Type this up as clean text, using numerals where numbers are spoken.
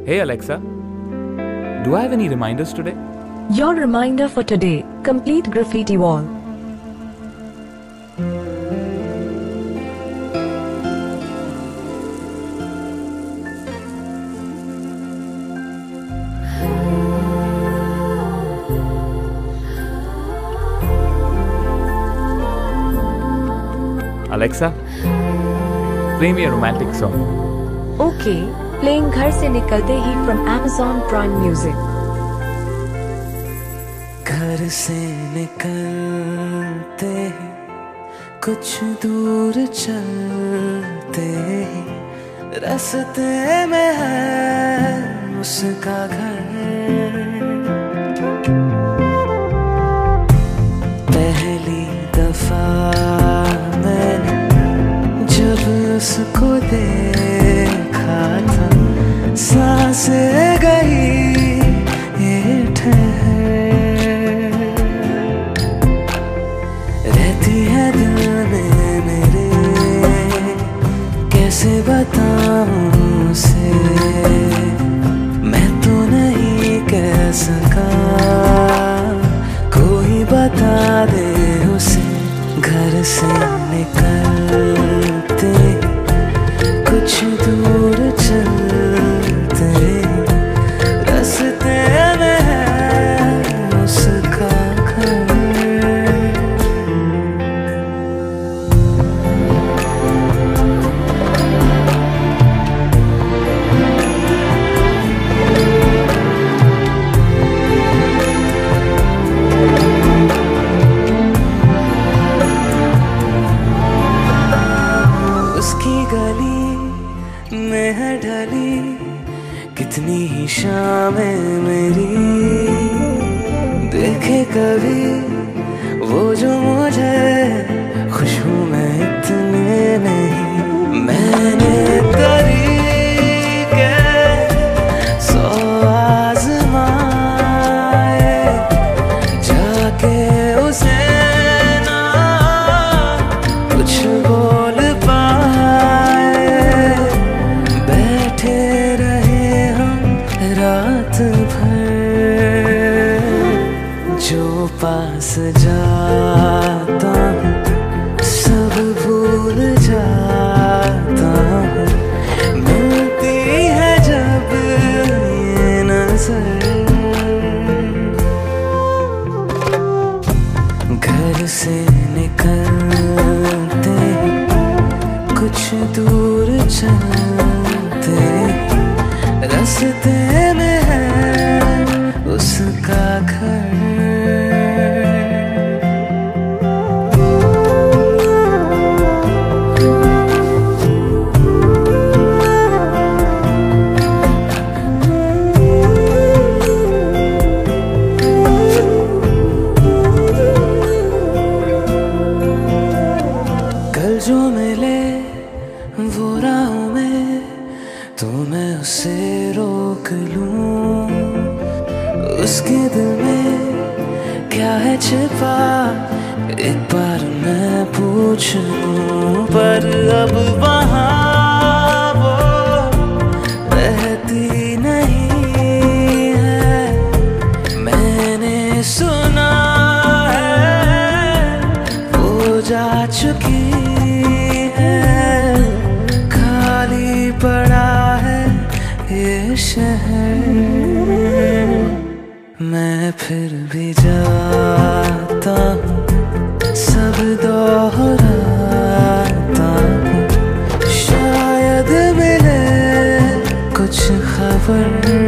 Hey Alexa, do I have any reminders today? Your reminder for today, complete graffiti wall. Alexa, play me a romantic song. Okay, playing घर से निकलते ही from Amazon Prime Music. घर से निकलते ही कुछ दूर चलते ही रास्ते में है उसका घर। पहली दफा मैंने जब उसको देखा था सांसें गई ये ठहर, रहती है दिल में मेरे कैसे बताऊं उसे, मैं तो नहीं कह सका कोई बता दे उसे। घर से निकलते कुछ दूर चलते रास्ते में है उसका घर। उसकी गली में है ढली कितनी ही शामें मेरी, देखे कभी वो जो मुझे खुशबू में इतने नहीं। मैंने तरीके सौ आज़माए जाके उसे ना कुछ बोल बैठे रहे हम रात भर, जो पास जाता हूँ सब भूल जाता हूँ, मिलती है जब ये नजर। घर से निकलते कुछ दूर चलते रास्ते में है उसका घर। कल जो मिले वो राहों में तो मैं उसे रोक लूं, उसके दिल में क्या है छिपा एक बार मैं पूछ लूं। पर अब वहाँ वो रहती नहीं है, मैंने सुना है वो जा चुकी है, खाली पड़ा है ये शहर। मैं फिर भी जाता हूँ सब दोहराता हूँ, शायद मिले कुछ खबर।